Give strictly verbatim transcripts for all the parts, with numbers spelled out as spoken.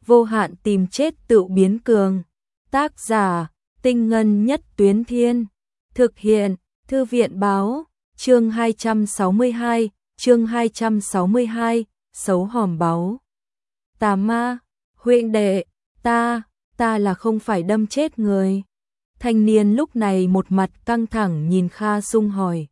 vô hạn tìm chết tự biến cường. Tác giả, Tinh Ngân Nhất Tuyến Thiên. Thực hiện, Thư viện Báo. Chương hai trăm sáu mươi hai, chương hai trăm sáu mươi hai, xấu hòm báu. Tà ma, huynh đệ, ta, ta là không phải đâm chết người. Thanh niên lúc này một mặt căng thẳng nhìn Kha Sung hỏi.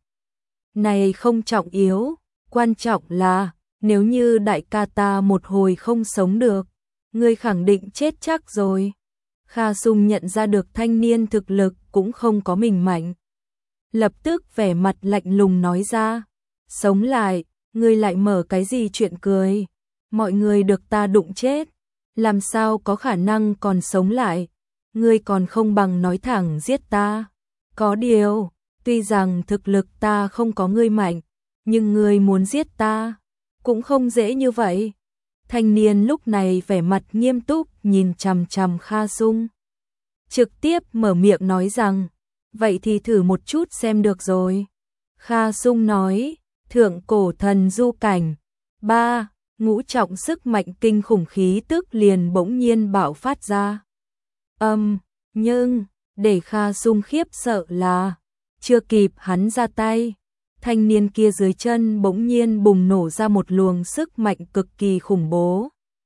Này không trọng yếu, quan trọng là, nếu như đại ca ta một hồi không sống được, ngươi khẳng định chết chắc rồi. Kha Sung nhận ra được thanh niên thực lực cũng không có mình mạnh. Lập tức vẻ mặt lạnh lùng nói ra, sống lại, ngươi lại mở cái gì chuyện cười, mọi người được ta đụng chết, làm sao có khả năng còn sống lại, ngươi còn không bằng nói thẳng giết ta. Có điều, tuy rằng thực lực ta không có ngươi mạnh, nhưng ngươi muốn giết ta, cũng không dễ như vậy. Thanh niên lúc này vẻ mặt nghiêm túc nhìn chằm chằm Kha Sung. Trực tiếp mở miệng nói rằng, vậy thì thử một chút xem được rồi. Kha Sung nói, thượng cổ thần du cảnh. Ba, ngũ trọng sức mạnh kinh khủng khí tức liền bỗng nhiên bạo phát ra. Âm, um, nhưng, để Kha Sung khiếp sợ là, chưa kịp hắn ra tay, thanh niên kia dưới chân bỗng nhiên bùng nổ ra một luồng sức mạnh cực kỳ khủng bố.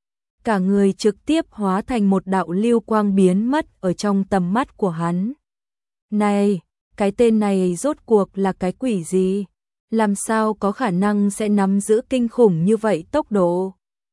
Cả người trực tiếp hóa thành một đạo lưu quang biến mất ở trong tầm mắt của hắn. Này, cái tên này rốt cuộc là cái quỷ gì? Làm sao có khả năng sẽ nắm giữ kinh khủng như vậy tốc độ?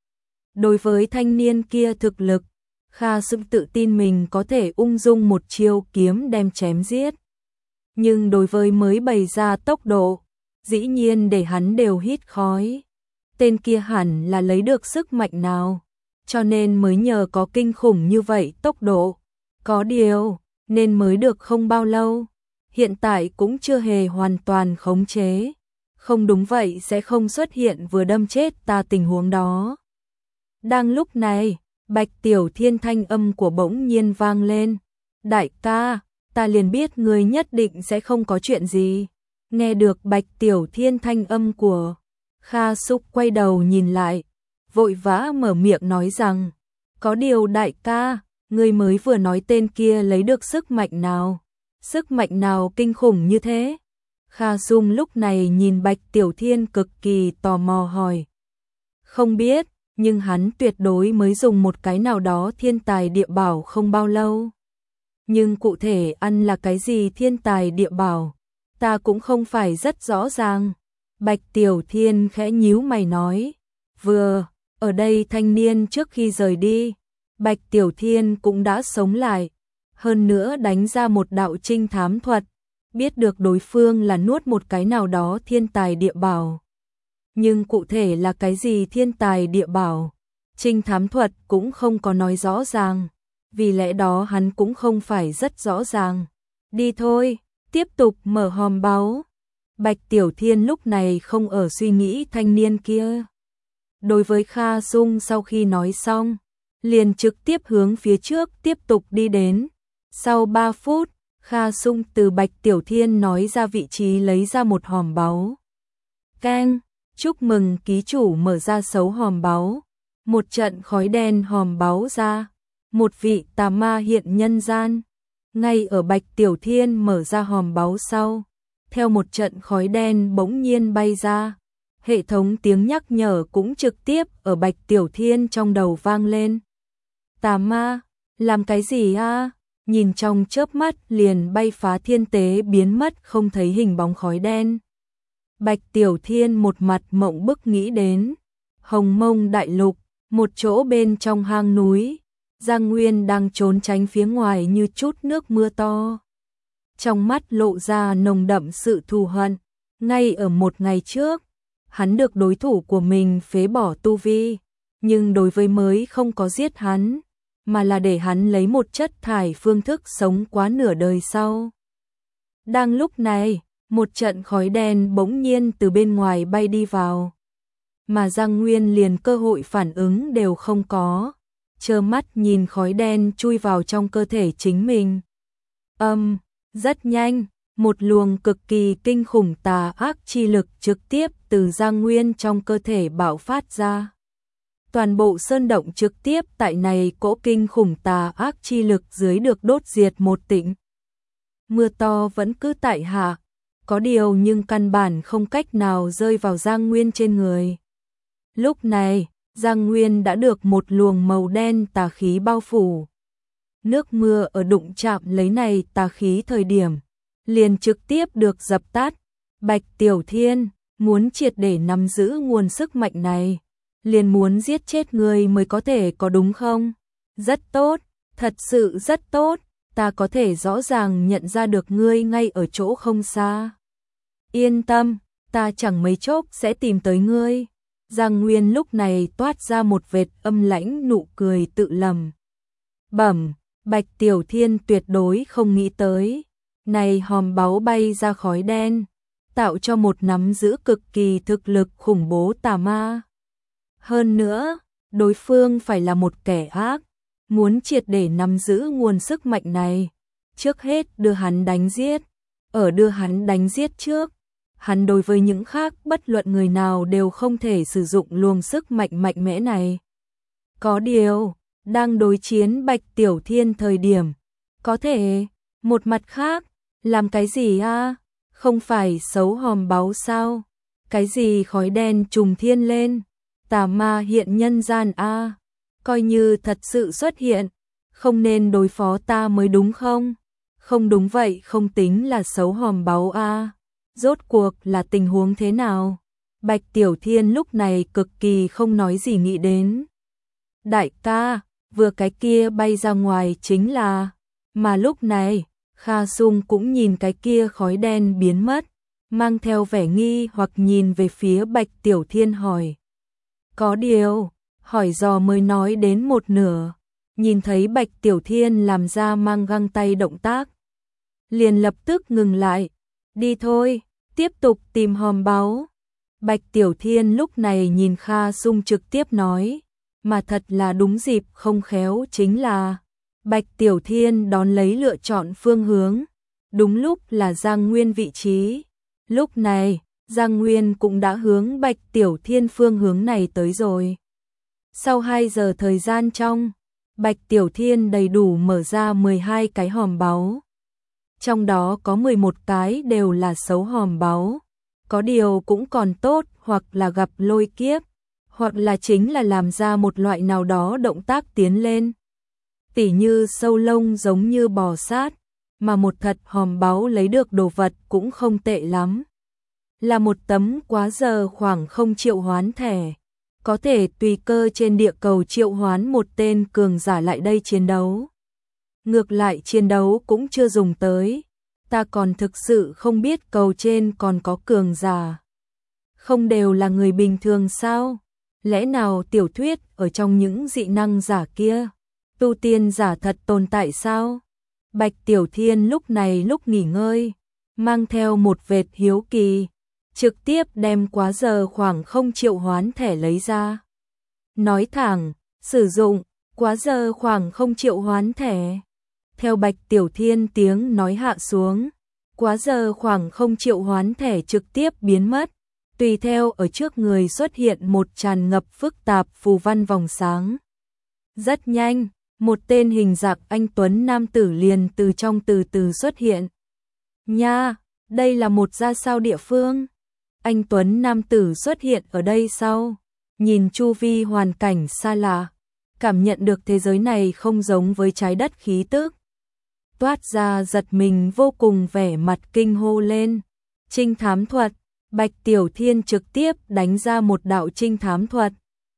Đối với thanh niên kia thực lực, Kha Sung tự tin mình có thể ung dung một chiêu kiếm đem chém giết. Nhưng đối với mới bày ra tốc độ, dĩ nhiên để hắn đều hít khói. Tên kia hẳn là lấy được sức mạnh nào, cho nên mới nhờ có kinh khủng như vậy tốc độ. Có điều, nên mới được không bao lâu, hiện tại cũng chưa hề hoàn toàn khống chế. Không đúng vậy sẽ không xuất hiện vừa đâm chết ta tình huống đó. Đang lúc này, Bạch Tiểu Thiên thanh âm của bỗng nhiên vang lên. Đại ca, ta liền biết người nhất định sẽ không có chuyện gì. Nghe được Bạch Tiểu Thiên thanh âm của Kha Sung quay đầu nhìn lại, vội vã mở miệng nói rằng, có điều đại ca, người mới vừa nói tên kia lấy được sức mạnh nào? Sức mạnh nào kinh khủng như thế? Kha Sung lúc này nhìn Bạch Tiểu Thiên cực kỳ tò mò hỏi. Không biết, nhưng hắn tuyệt đối mới dùng một cái nào đó thiên tài địa bảo không bao lâu. Nhưng cụ thể ăn là cái gì thiên tài địa bảo, ta cũng không phải rất rõ ràng. Bạch Tiểu Thiên khẽ nhíu mày nói. Vừa, ở đây thanh niên trước khi rời đi, Bạch Tiểu Thiên cũng đã sống lại. Hơn nữa đánh ra một đạo trinh thám thuật, biết được đối phương là nuốt một cái nào đó thiên tài địa bảo. Nhưng cụ thể là cái gì thiên tài địa bảo, trinh thám thuật cũng không có nói rõ ràng, vì lẽ đó hắn cũng không phải rất rõ ràng. Đi thôi, tiếp tục mở hòm báu. Bạch Tiểu Thiên lúc này không ở suy nghĩ thanh niên kia. Đối với Kha Sung sau khi nói xong, liền trực tiếp hướng phía trước tiếp tục đi đến. Sau ba phút, Kha Sung từ Bạch Tiểu Thiên nói ra vị trí lấy ra một hòm báu. Keng, chúc mừng ký chủ mở ra xấu hòm báu. Một trận khói đen hòm báu ra, một vị tà ma hiện nhân gian. Ngay ở Bạch Tiểu Thiên mở ra hòm báu sau, theo một trận khói đen bỗng nhiên bay ra, hệ thống tiếng nhắc nhở cũng trực tiếp ở Bạch Tiểu Thiên trong đầu vang lên. Tà ma, làm cái gì a? Nhìn trong chớp mắt liền bay phá thiên tế biến mất không thấy hình bóng khói đen. Bạch Tiểu Thiên một mặt mộng bức nghĩ đến Hồng Mông Đại Lục, một chỗ bên trong hang núi, Giang Nguyên đang trốn tránh phía ngoài như chút nước mưa to. Trong mắt lộ ra nồng đậm sự thù hận, ngay ở một ngày trước, hắn được đối thủ của mình phế bỏ tu vi, nhưng đối với mới không có giết hắn, mà là để hắn lấy một chất thải phương thức sống quá nửa đời sau. Đang lúc này, một trận khói đen bỗng nhiên từ bên ngoài bay đi vào, mà Giang Nguyên liền cơ hội phản ứng đều không có, trơ mắt nhìn khói đen chui vào trong cơ thể chính mình. Âm, um, rất nhanh, một luồng cực kỳ kinh khủng tà ác chi lực trực tiếp từ Giang Nguyên trong cơ thể bạo phát ra. Toàn bộ sơn động trực tiếp tại này cỗ kinh khủng tà ác chi lực dưới được đốt diệt một tịnh. Mưa to vẫn cứ tại hạ, có điều nhưng căn bản không cách nào rơi vào Giang Nguyên trên người. Lúc này, Giang Nguyên đã được một luồng màu đen tà khí bao phủ. Nước mưa ở đụng chạm lấy này tà khí thời điểm, liền trực tiếp được dập tắt. Bạch Tiểu Thiên, muốn triệt để nắm giữ nguồn sức mạnh này, liền muốn giết chết người mới có thể có đúng không? Rất tốt, thật sự rất tốt, ta có thể rõ ràng nhận ra được ngươi ngay ở chỗ không xa. Yên tâm, ta chẳng mấy chốc sẽ tìm tới ngươi. Giang Nguyên lúc này toát ra một vệt âm lãnh nụ cười tự lầm. Bẩm, Bạch Tiểu Thiên tuyệt đối không nghĩ tới. Này hòm báu bay ra khói đen, tạo cho một nắm giữ cực kỳ thực lực khủng bố tà ma. Hơn nữa, đối phương phải là một kẻ ác, muốn triệt để nắm giữ nguồn sức mạnh này. Trước hết đưa hắn đánh giết, ở đưa hắn đánh giết trước, hắn đối với những khác bất luận người nào đều không thể sử dụng luồng sức mạnh mạnh mẽ này. Có điều, đang đối chiến Bạch Tiểu Thiên thời điểm, có thể, một mặt khác, làm cái gì a? Không phải xấu hòm báu sao? Cái gì khói đen trùng thiên lên? Tà ma hiện nhân gian a? Coi như thật sự xuất hiện, không nên đối phó ta mới đúng không? Không đúng vậy không tính là xấu hòm báu a. Rốt cuộc là tình huống thế nào? Bạch Tiểu Thiên lúc này cực kỳ không nói gì nghĩ đến. Đại ca, vừa cái kia bay ra ngoài chính là... Mà lúc này, Kha Sung cũng nhìn cái kia khói đen biến mất, mang theo vẻ nghi hoặc nhìn về phía Bạch Tiểu Thiên hỏi. Có điều, hỏi dò mới nói đến một nửa, nhìn thấy Bạch Tiểu Thiên làm ra mang găng tay động tác. Liền lập tức ngừng lại, đi thôi, tiếp tục tìm hòm báu. Bạch Tiểu Thiên lúc này nhìn Kha Sung trực tiếp nói, mà thật là đúng dịp không khéo chính là... Bạch Tiểu Thiên đón lấy lựa chọn phương hướng, đúng lúc là Giang Nguyên vị trí. Lúc này, Giang Nguyên cũng đã hướng Bạch Tiểu Thiên phương hướng này tới rồi. Sau hai giờ thời gian trong, Bạch Tiểu Thiên đầy đủ mở ra mười hai cái hòm báu. Trong đó có mười một cái đều là xấu hòm báu, có điều cũng còn tốt hoặc là gặp lôi kiếp, hoặc là chính là làm ra một loại nào đó động tác tiến lên. Tỉ như sâu lông giống như bò sát, mà một thật hòm báu lấy được đồ vật cũng không tệ lắm. Là một tấm quá giờ khoảng không triệu hoán thẻ, có thể tùy cơ trên địa cầu triệu hoán một tên cường giả lại đây chiến đấu. Ngược lại chiến đấu cũng chưa dùng tới, ta còn thực sự không biết cầu trên còn có cường giả. Không đều là người bình thường sao? Lẽ nào tiểu thuyết ở trong những dị năng giả kia? Tu tiên giả thật tồn tại sao? Bạch Tiểu Thiên lúc này lúc nghỉ ngơi, mang theo một vệt hiếu kỳ, trực tiếp đem quá giờ khoảng không triệu hoán thẻ lấy ra. Nói thẳng, sử dụng, quá giờ khoảng không triệu hoán thẻ. Theo Bạch Tiểu Thiên tiếng nói hạ xuống, quá giờ khoảng không triệu hoán thẻ trực tiếp biến mất, tùy theo ở trước người xuất hiện một tràn ngập phức tạp phù văn vòng sáng. Rất nhanh, một tên hình dạng anh tuấn nam tử liền từ trong từ từ xuất hiện. Nha, đây là một ra sao địa phương? Anh tuấn nam tử xuất hiện ở đây sau, nhìn chu vi hoàn cảnh xa lạ, cảm nhận được thế giới này không giống với trái đất khí tức. Toát ra giật mình vô cùng vẻ mặt kinh hô lên. Trinh thám thuật, Bạch Tiểu Thiên trực tiếp đánh ra một đạo trinh thám thuật.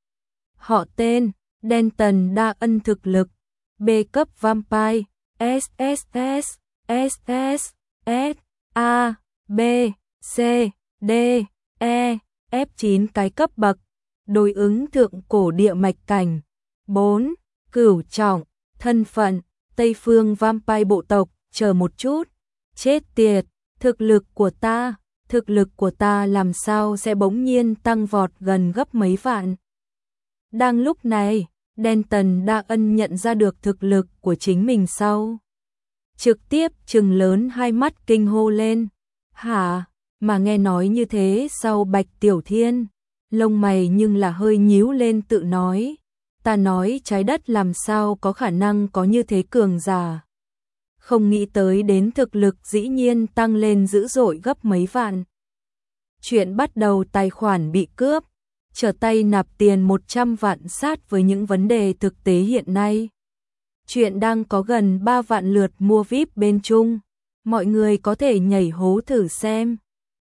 Họ tên, Denton đa ân thực lực, B cấp Vampire, S S S, S S, S, A, B, C, D, E, F chín cái cấp bậc, đối ứng thượng cổ địa mạch cảnh. bốn. Cửu trọng, thân phận, Tây phương Vampire bộ tộc, chờ một chút. Chết tiệt, thực lực của ta, thực lực của ta làm sao sẽ bỗng nhiên tăng vọt gần gấp mấy vạn. Đang lúc này, Denton đa ân nhận ra được thực lực của chính mình sau. Trực tiếp trừng lớn hai mắt kinh hô lên. Hả, mà nghe nói như thế sau Bạch Tiểu Thiên, lông mày nhưng là hơi nhíu lên tự nói, ta nói trái đất làm sao có khả năng có như thế cường giả. Không nghĩ tới đến thực lực dĩ nhiên tăng lên dữ dội gấp mấy vạn. Chuyện bắt đầu tài khoản bị cướp, trở tay nạp tiền một trăm vạn sát với những vấn đề thực tế hiện nay. Chuyện đang có gần ba vạn lượt mua vi ai pi bên Trung, mọi người có thể nhảy hố thử xem.